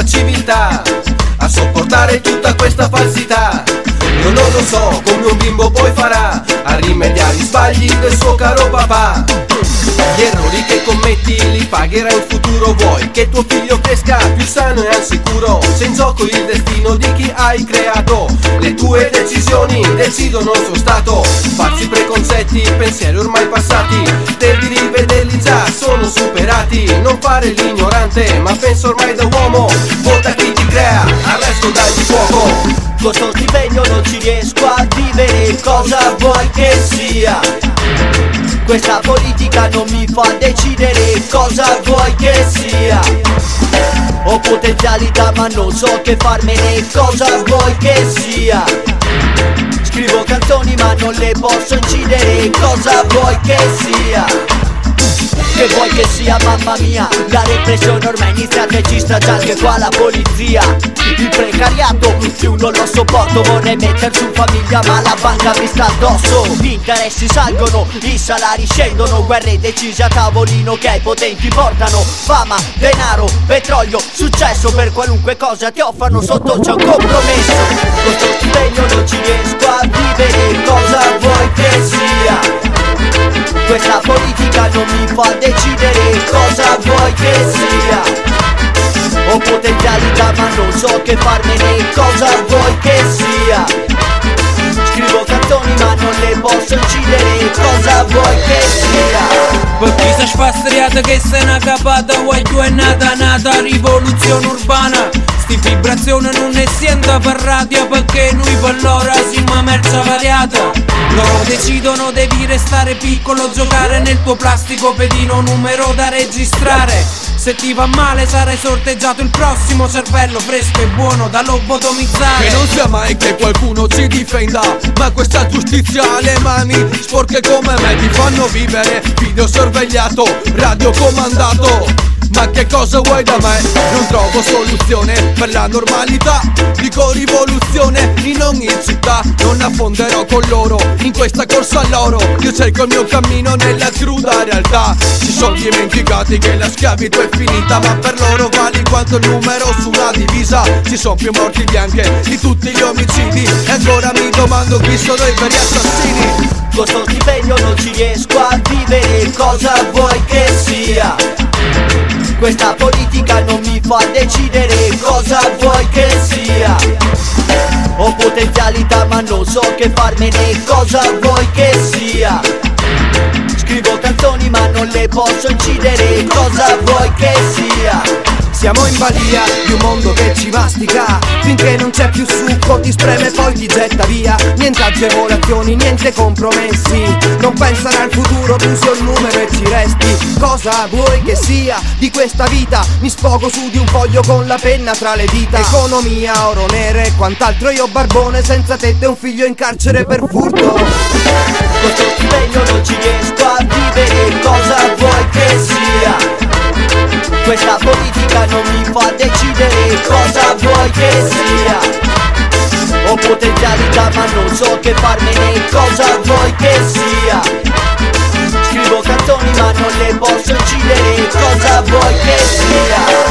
civiltà a sopportare tutta questa falsità. Io non lo so come un bimbo poi farà a rimediare gli sbagli del suo caro papà. Gli errori che commetti li pagherai in futuro. Vuoi che tuo figlio cresca più sano e al sicuro? Se in gioco il destino di chi hai creato, le tue decisioni decidono il suo stato. Falsi preconcetti, pensieri ormai passati, devi rivederli, già sono superati. Non fare l'ignorante, ma pensa ormai da uomo. Vota chi ti crea, al resto dagli fuoco. Con sto stipendio non ci riesco a vivere, cosa vuoi che sia? Questa politica non mi fa decidere, cosa vuoi che sia? Ho potenzialità ma non so che farmene, cosa vuoi che sia? Scrivo canzoni ma non le posso incidere, cosa vuoi che sia? Che vuoi che sia, mamma mia? La repressione ormai è iniziata e ci sta già anche qua la polizia. Il precariato più non lo sopporto, vorrei metter su famiglia ma la banca mi sta addosso. Gli interessi salgono, i salari scendono, guerre decise a tavolino che ai potenti portano fama, denaro, petrolio, successo. Per qualunque cosa ti offrano sotto c'è un compromesso. Con sto stipendio non ci riesco a vivere, cosa vuoi che sia? Questa politica non mi fa decidere, cosa vuoi che sia? Ho potenzialità ma non so che farmene, cosa vuoi che sia? Scrivo canzoni ma non le posso incidere, cosa vuoi che sia? Per chi si sfastriata che se n'è capata, vuoi tu è nata rivoluzione urbana. Sti vibrazioni non ne sento per radio, perché noi per loro siamo merce variata. Loro decidono devi restare piccolo, giocare nel tuo plastico pedino, numero da registrare. Se ti va male sarai sorteggiato, il prossimo cervello fresco e buono da lobotomizzare. Che non sia mai che qualcuno ci difenda, ma questa giustizia alle mani sporche come me ti fanno vivere. Video sorvegliato, radio comandato. Ma che cosa vuoi da me? Non trovo soluzione per la normalità. Dico rivoluzione in ogni città. Non affonderò con loro in questa corsa all'oro. Io cerco il mio cammino nella cruda realtà. Si sono dimenticati che la schiavitù è finita, ma per loro vali quanto il numero su una divisa. Ci sono più morti bianche di tutti gli omicidi, e ancora mi domando chi sono i veri assassini. Con sto stipendio non ci riesco a vivere, cosa vuoi che sia? Questa politica non mi fa decidere, cosa vuoi che sia? Ho potenzialità ma non so che farmene, cosa vuoi che sia? Scrivo canzoni ma non le posso incidere, cosa vuoi che sia? Siamo in balia di un mondo che ci mastica, finché non c'è più succo ti spreme e poi ti getta via. Niente agevolazioni, niente compromessi, non pensare al futuro, tu sei un numero e ci resti. Cosa vuoi che sia di questa vita? Mi sfogo su di un foglio con la penna tra le dita. Economia, oro nero e quant'altro, io barbone senza tette e un figlio in carcere per furto. Con sto stipendio non ci riesco a vivere, cosa vuoi che sia? Questa politica non mi fa decidere, cosa vuoi che sia? Ho potenzialità ma non so che farmene, cosa vuoi che sia? Scrivo canzoni ma non le posso incidere, cosa vuoi che sia?